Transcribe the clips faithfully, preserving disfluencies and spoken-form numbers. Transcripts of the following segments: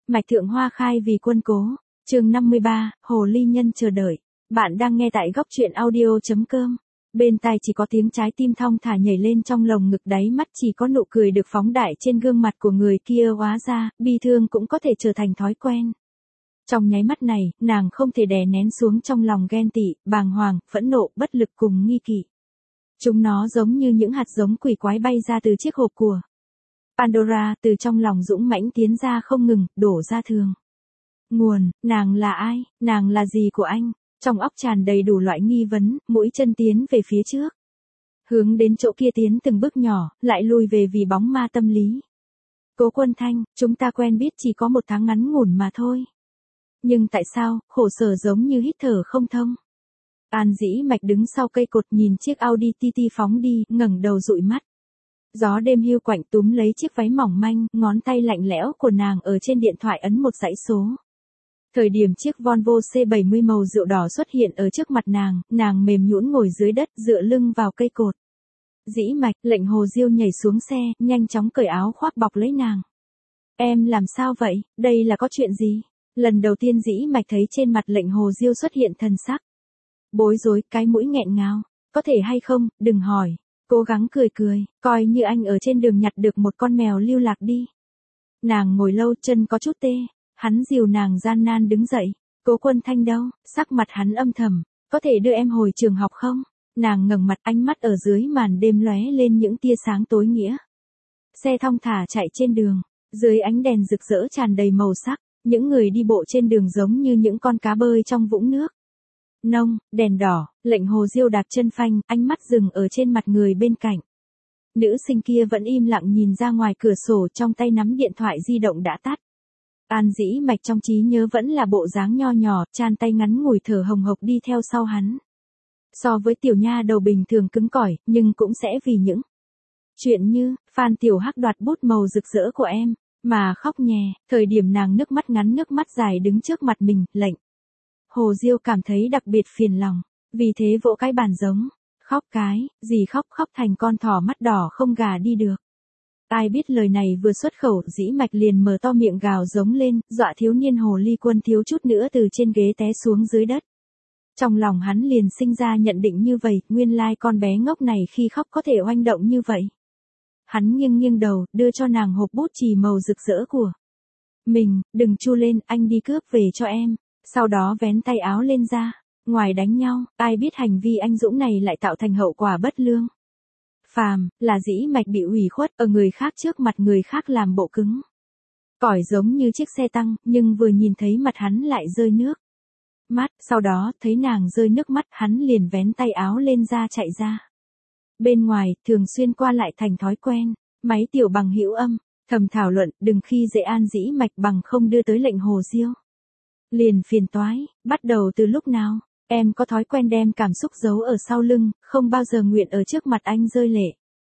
Mạch Thượng Hoa khai vì quân cố. Chương năm mươi ba, Hồ Ly Nhân chờ đợi. Bạn đang nghe tại góc truyện audio chấm com. Bên tai chỉ có tiếng trái tim thong thả nhảy lên trong lồng ngực, đáy mắt chỉ có nụ cười được phóng đại trên gương mặt của người kia, hóa ra, bi thương cũng có thể trở thành thói quen. Trong nháy mắt này, nàng không thể đè nén xuống trong lòng ghen tị, bàng hoàng, phẫn nộ, bất lực cùng nghi kỵ. Chúng nó giống như những hạt giống quỷ quái bay ra từ chiếc hộp của Pandora, từ trong lòng dũng mãnh tiến ra không ngừng, đổ ra thường. Nguồn, nàng là ai, nàng là gì của anh? Trong óc tràn đầy đủ loại nghi vấn, mũi chân tiến về phía trước. Hướng đến chỗ kia tiến từng bước nhỏ, lại lùi về vì bóng ma tâm lý. Cố Quân Thanh, chúng ta quen biết chỉ có một tháng ngắn ngủn mà thôi. Nhưng tại sao, khổ sở giống như hít thở không thông? An Dĩ Mạch đứng sau cây cột nhìn chiếc Audi ti ti phóng đi, ngẩng đầu dụi mắt. Gió đêm hiu quạnh túm lấy chiếc váy mỏng manh, ngón tay lạnh lẽo của nàng ở trên điện thoại ấn một dãy số. Thời điểm chiếc Volvo C bảy mươi màu rượu đỏ xuất hiện ở trước mặt nàng, nàng mềm nhũn ngồi dưới đất, dựa lưng vào cây cột. Dĩ Mạch, Lệnh Hồ Diêu nhảy xuống xe, nhanh chóng cởi áo khoác bọc lấy nàng. Em làm sao vậy, đây là có chuyện gì? Lần đầu tiên Dĩ Mạch thấy trên mặt Lệnh Hồ Diêu xuất hiện thần sắc bối rối, cái mũi nghẹn ngào. Có thể hay không, đừng hỏi. Cố gắng cười cười, coi như anh ở trên đường nhặt được một con mèo lưu lạc đi. Nàng ngồi lâu, chân có chút tê. Hắn dìu nàng gian nan đứng dậy. Cố Quân Thanh đâu? Sắc mặt hắn âm thầm. Có thể đưa em hồi trường học không? Nàng ngẩng mặt, ánh mắt ở dưới màn đêm lóe lên những tia sáng tối nghĩa. Xe thong thả chạy trên đường. Dưới ánh đèn rực rỡ tràn đầy màu sắc. Những người đi bộ trên đường giống như những con cá bơi trong vũng nước. Nông, đèn đỏ, Lệnh Hồ Diêu đạp chân phanh, ánh mắt dừng ở trên mặt người bên cạnh. Nữ sinh kia vẫn im lặng nhìn ra ngoài cửa sổ, trong tay nắm điện thoại di động đã tắt. An Dĩ Mạch trong trí nhớ vẫn là bộ dáng nho nhỏ, chan tay ngắn ngủi thở hồng hộc đi theo sau hắn. So với tiểu nha đầu bình thường cứng cỏi, nhưng cũng sẽ vì những chuyện như Phan Tiểu Hắc đoạt bút màu rực rỡ của em mà khóc nhè. Thời điểm nàng nước mắt ngắn nước mắt dài đứng trước mặt mình, Lệnh Hồ Diêu cảm thấy đặc biệt phiền lòng, vì thế vỗ cái bàn giống, khóc cái, gì khóc, khóc thành con thỏ mắt đỏ không gà đi được. Ai biết lời này vừa xuất khẩu, Dĩ Mạch liền mở to miệng gào giống lên, dọa thiếu niên hồ ly quân thiếu chút nữa từ trên ghế té xuống dưới đất. Trong lòng hắn liền sinh ra nhận định như vậy, nguyên lai con bé ngốc này khi khóc có thể oanh động như vậy. Hắn nghiêng nghiêng đầu, đưa cho nàng hộp bút chì màu rực rỡ của mình, đừng chu lên, anh đi cướp về cho em. Sau đó vén tay áo lên ra. Ngoài đánh nhau, ai biết hành vi anh dũng này lại tạo thành hậu quả bất lương. Phàm, là Dĩ Mạch bị ủy khuất ở người khác trước mặt người khác làm bộ cứng cỏi giống như chiếc xe tăng, nhưng vừa nhìn thấy mặt hắn lại rơi nước mắt, sau đó thấy nàng rơi nước mắt, hắn liền vén tay áo lên ra chạy ra. Bên ngoài, thường xuyên qua lại thành thói quen, máy tiểu bằng hữu âm, thầm thảo luận, đừng khi dễ An Dĩ Mạch bằng không đưa tới Lệnh Hồ Diêu. Liền phiền toái, bắt đầu từ lúc nào, em có thói quen đem cảm xúc giấu ở sau lưng, không bao giờ nguyện ở trước mặt anh rơi lệ.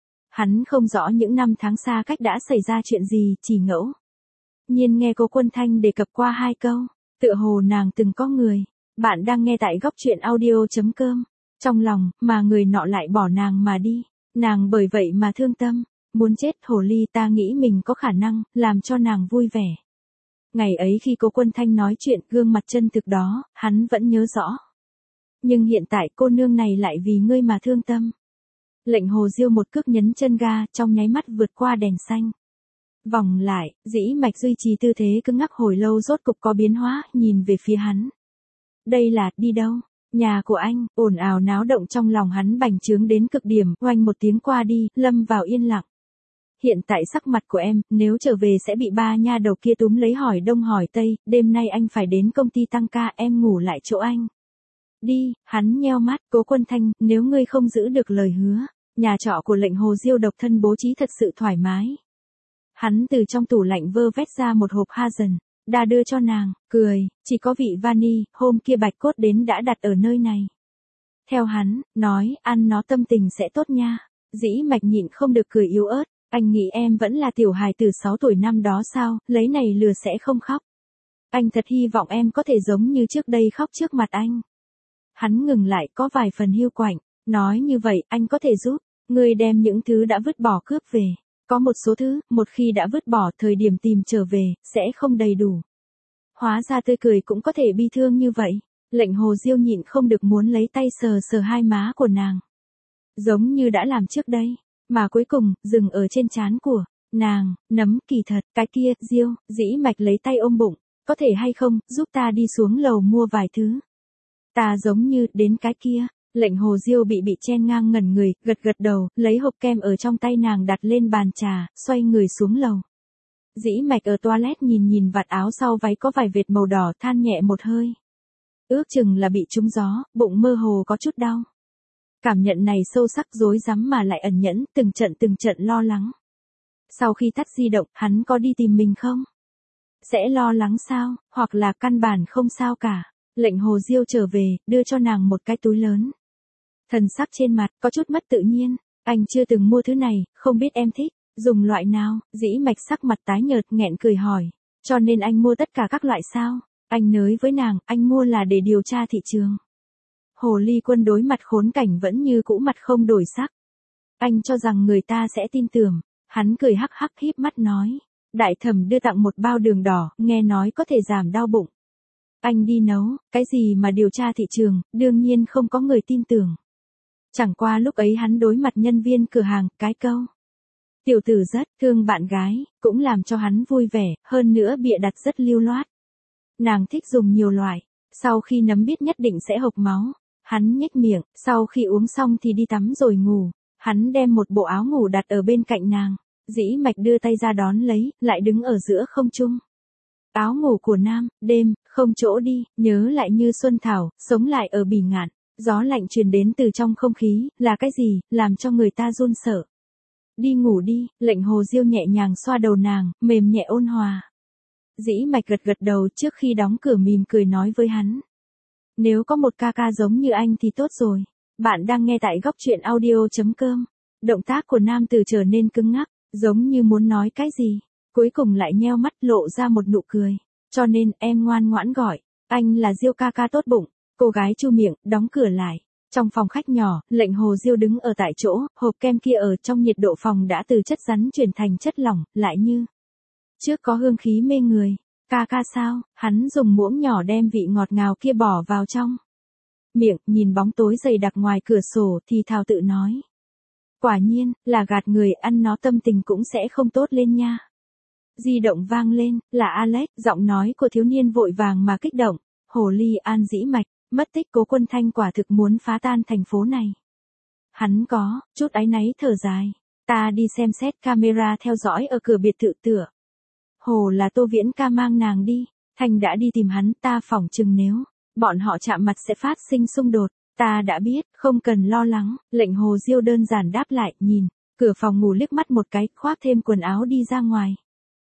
Hắn không rõ những năm tháng xa cách đã xảy ra chuyện gì, chỉ ngẫu nhiên nghe Cố Quân Thanh đề cập qua hai câu, tựa hồ nàng từng có người. Bạn đang nghe tại góc truyện audio chấm com. Trong lòng, mà người nọ lại bỏ nàng mà đi. Nàng bởi vậy mà thương tâm, muốn chết. Hồ ly, ta nghĩ mình có khả năng làm cho nàng vui vẻ. Ngày ấy khi Cố Quân Thanh nói chuyện, gương mặt chân thực đó, hắn vẫn nhớ rõ. Nhưng hiện tại cô nương này lại vì ngươi mà thương tâm. Lệnh Hồ Diêu một cước nhấn chân ga, trong nháy mắt vượt qua đèn xanh. Vòng lại, Dĩ Mạch duy trì tư thế cứng ngắc hồi lâu rốt cục có biến hóa, nhìn về phía hắn. Đây là, đi đâu? Nhà của anh. Ồn ào náo động trong lòng hắn bành trướng đến cực điểm, oanh một tiếng qua đi, lâm vào yên lặng. Hiện tại sắc mặt của em, nếu trở về sẽ bị ba nha đầu kia túm lấy hỏi đông hỏi tây, đêm nay anh phải đến công ty tăng ca, em ngủ lại chỗ anh. Đi, hắn nheo mắt. Cố Quân Thanh, nếu ngươi không giữ được lời hứa, nhà trọ của Lệnh Hồ Diêu độc thân bố trí thật sự thoải mái. Hắn từ trong tủ lạnh vơ vét ra một hộp Hazen, đã đưa cho nàng, cười, chỉ có vị vani, hôm kia Bạch Cốt đến đã đặt ở nơi này. Theo hắn, nói, ăn nó tâm tình sẽ tốt nha. Dĩ Mạch nhịn không được cười yếu ớt. Anh nghĩ em vẫn là tiểu hài từ sáu tuổi năm đó sao, lấy này lừa sẽ không khóc. Anh thật hy vọng em có thể giống như trước đây khóc trước mặt anh. Hắn ngừng lại, có vài phần hiu quạnh, nói như vậy, anh có thể giúp ngươi đem những thứ đã vứt bỏ cướp về. Có một số thứ, một khi đã vứt bỏ thời điểm tìm trở về, sẽ không đầy đủ. Hóa ra tươi cười cũng có thể bi thương như vậy. Lệnh Hồ Diêu nhịn không được muốn lấy tay sờ sờ hai má của nàng. Giống như đã làm trước đây, mà cuối cùng, dừng ở trên trán của nàng, nấm kỳ thật, cái kia, Diêu, Dĩ Mạch lấy tay ôm bụng, có thể hay không, giúp ta đi xuống lầu mua vài thứ. Ta giống như, đến cái kia, Lệnh Hồ Diêu bị bị chen ngang ngẩn người, gật gật đầu, lấy hộp kem ở trong tay nàng đặt lên bàn trà, xoay người xuống lầu. Dĩ Mạch ở toilet nhìn nhìn vạt áo sau váy có vài vệt màu đỏ than nhẹ một hơi. Ước chừng là bị trúng gió, bụng mơ hồ có chút đau. Cảm nhận này sâu sắc rối rắm mà lại ẩn nhẫn, từng trận từng trận lo lắng. Sau khi tắt di động, hắn có đi tìm mình không? Sẽ lo lắng sao, hoặc là căn bản không sao cả. Lệnh Hồ Diêu trở về, đưa cho nàng một cái túi lớn. Thần sắc trên mặt, có chút mất tự nhiên. Anh chưa từng mua thứ này, không biết em thích. Dùng loại nào? Dĩ Mạch sắc mặt tái nhợt nghẹn cười hỏi. Cho nên anh mua tất cả các loại sao? Anh nới với nàng, anh mua là để điều tra thị trường. Hồ Ly Quân đối mặt khốn cảnh vẫn như cũ mặt không đổi sắc. Anh cho rằng người ta sẽ tin tưởng. Hắn cười hắc hắc híp mắt nói. Đại thẩm đưa tặng một bao đường đỏ, nghe nói có thể giảm đau bụng. Anh đi nấu, cái gì mà điều tra thị trường, đương nhiên không có người tin tưởng. Chẳng qua lúc ấy hắn đối mặt nhân viên cửa hàng, cái câu. Tiểu tử rất thương bạn gái, cũng làm cho hắn vui vẻ, hơn nữa bịa đặt rất lưu loát. Nàng thích dùng nhiều loại, sau khi nấm biết nhất định sẽ hộc máu. Hắn nhếch miệng, sau khi uống xong thì đi tắm rồi ngủ. Hắn đem một bộ áo ngủ đặt ở bên cạnh nàng. Dĩ Mạch đưa tay ra đón lấy, lại đứng ở giữa không trung. Áo ngủ của nam, đêm, không chỗ đi, nhớ lại như xuân thảo, sống lại ở bỉ ngạn. Gió lạnh truyền đến từ trong không khí, là cái gì, làm cho người ta run sợ. Đi ngủ đi, Lệnh Hồ Diêu nhẹ nhàng xoa đầu nàng, mềm nhẹ ôn hòa. Dĩ Mạch gật gật đầu trước khi đóng cửa mỉm cười nói với hắn. Nếu có một ca ca giống như anh thì tốt rồi. Bạn đang nghe tại góc truyện audio chấm com. Động tác của nam tử trở nên cứng ngắc, giống như muốn nói cái gì. Cuối cùng lại nheo mắt lộ ra một nụ cười. Cho nên em ngoan ngoãn gọi, anh là Diêu ca ca tốt bụng. Cô gái chu miệng, đóng cửa lại. Trong phòng khách nhỏ, Lệnh Hồ Diêu đứng ở tại chỗ, hộp kem kia ở trong nhiệt độ phòng đã từ chất rắn chuyển thành chất lỏng, lại như trước có hương khí mê người. Ca ca sao? Hắn dùng muỗng nhỏ đem vị ngọt ngào kia bỏ vào trong miệng, nhìn bóng tối dày đặc ngoài cửa sổ thì thào tự nói. Quả nhiên, là gạt người, ăn nó tâm tình cũng sẽ không tốt lên nha. Di động vang lên, là Alex, giọng nói của thiếu niên vội vàng mà kích động. Hồ Ly An Dĩ Mạch, mất tích Cố Quân Thanh quả thực muốn phá tan thành phố này. Hắn có chút áy náy thở dài. Ta đi xem xét camera theo dõi ở cửa biệt thự tựa. Hồ là Tô Viễn ca mang nàng đi. Thanh đã đi tìm hắn, ta phỏng chừng nếu bọn họ chạm mặt sẽ phát sinh xung đột. Ta đã biết, không cần lo lắng. Lệnh Hồ Diêu đơn giản đáp lại, nhìn cửa phòng ngủ liếc mắt một cái, khoác thêm quần áo đi ra ngoài.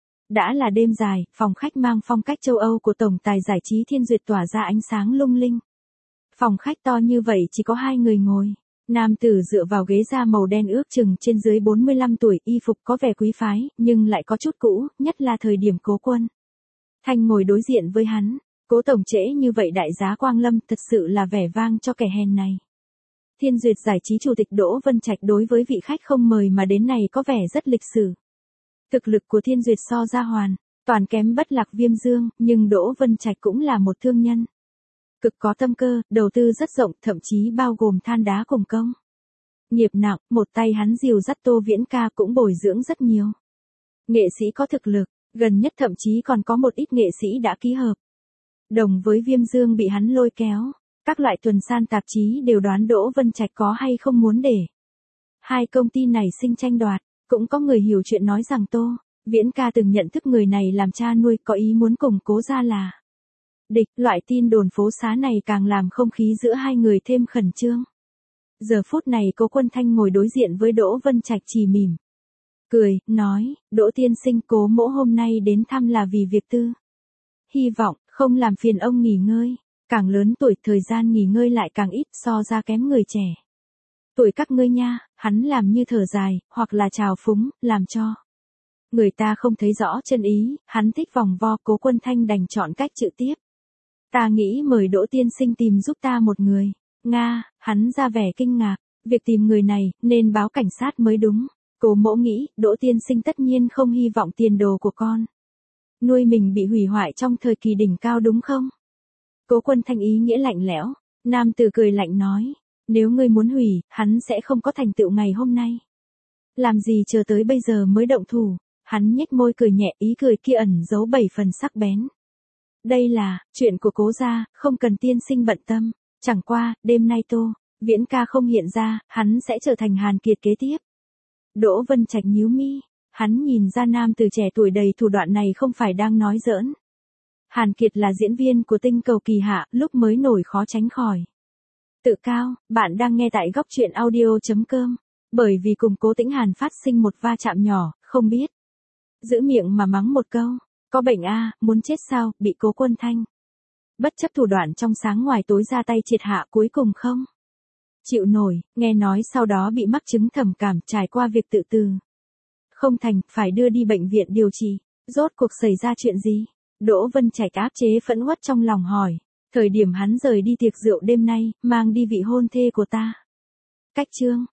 Đã là đêm dài, phòng khách mang phong cách châu Âu của tổng tài giải trí Thiên Duyệt tỏa ra ánh sáng lung linh. Phòng khách to như vậy chỉ có hai người ngồi. Nam tử dựa vào ghế da màu đen ước chừng trên dưới bốn mươi lăm tuổi, y phục có vẻ quý phái, nhưng lại có chút cũ, nhất là thời điểm Cố Quân Thanh ngồi đối diện với hắn. Cố tổng trễ như vậy đại giá Quang Lâm, thật sự là vẻ vang cho kẻ hèn này. Thiên Duyệt giải trí chủ tịch Đỗ Vân Trạch đối với vị khách không mời mà đến này có vẻ rất lịch sử. Thực lực của Thiên Duyệt so ra hoàn toàn kém bất lạc Viêm Dương, nhưng Đỗ Vân Trạch cũng là một thương nhân cực có tâm cơ, đầu tư rất rộng, thậm chí bao gồm than đá cùng công nghiệp nặng. Một tay hắn dìu dắt Tô Viễn ca cũng bồi dưỡng rất nhiều nghệ sĩ có thực lực, gần nhất thậm chí còn có một ít nghệ sĩ đã ký hợp đồng với Viêm Dương bị hắn lôi kéo. Các loại tuần san tạp chí đều đoán Đỗ Vân Trạch có hay không muốn để hai công ty này sinh tranh đoạt. Cũng có người hiểu chuyện nói rằng Tô Viễn ca từng nhận thức người này làm cha nuôi, có ý muốn cùng Cố gia là địch. Loại tin đồn phố xá này càng làm không khí giữa hai người thêm khẩn trương. Giờ phút này Cố Quân Thanh ngồi đối diện với Đỗ Vân Trạch chỉ mỉm cười, nói, Đỗ tiên sinh, Cố mỗ hôm nay đến thăm là vì việc tư. Hy vọng không làm phiền ông nghỉ ngơi. Càng lớn tuổi thời gian nghỉ ngơi lại càng ít, so ra kém người trẻ tuổi các ngươi nha. Hắn làm như thở dài, hoặc là trào phúng, làm cho người ta không thấy rõ chân ý. Hắn thích vòng vo. Cố Quân Thanh đành chọn cách trực tiếp. Ta nghĩ mời Đỗ tiên sinh tìm giúp ta một người. Nga, hắn ra vẻ kinh ngạc. Việc tìm người này, nên báo cảnh sát mới đúng. Cố mỗ nghĩ, Đỗ tiên sinh tất nhiên không hy vọng tiền đồ của con nuôi mình bị hủy hoại trong thời kỳ đỉnh cao đúng không? Cố Quân Thanh ý nghĩa lạnh lẽo, nam tử cười lạnh nói, nếu ngươi muốn hủy, hắn sẽ không có thành tựu ngày hôm nay. Làm gì chờ tới bây giờ mới động thủ, hắn nhếch môi cười nhẹ, ý cười kia ẩn giấu bảy phần sắc bén. Đây là, chuyện của Cố gia, không cần tiên sinh bận tâm, chẳng qua, đêm nay Tô Viễn ca không hiện ra, hắn sẽ trở thành Hàn Kiệt kế tiếp. Đỗ Vân Trạch nhíu mi, hắn nhìn ra nam từ trẻ tuổi đầy thủ đoạn này không phải đang nói giỡn. Hàn Kiệt là diễn viên của tinh cầu kỳ hạ, lúc mới nổi khó tránh khỏi tự cao. Bạn đang nghe tại góc truyện audio chấm com. Bởi vì cùng Cố Tĩnh Hàn phát sinh một va chạm nhỏ, không biết giữ miệng mà mắng một câu, có bệnh a, muốn chết sao, bị Cố Quân Thanh bất chấp thủ đoạn trong sáng ngoài tối ra tay triệt hạ, cuối cùng không chịu nổi, nghe nói sau đó bị mắc chứng trầm cảm, trải qua việc tự tử không thành, phải đưa đi bệnh viện điều trị. Rốt cuộc xảy ra chuyện gì? Đỗ Vân Trạch áp chế phẫn uất trong lòng hỏi. Thời điểm hắn rời đi tiệc rượu đêm nay, mang đi vị hôn thê của ta. Cách chương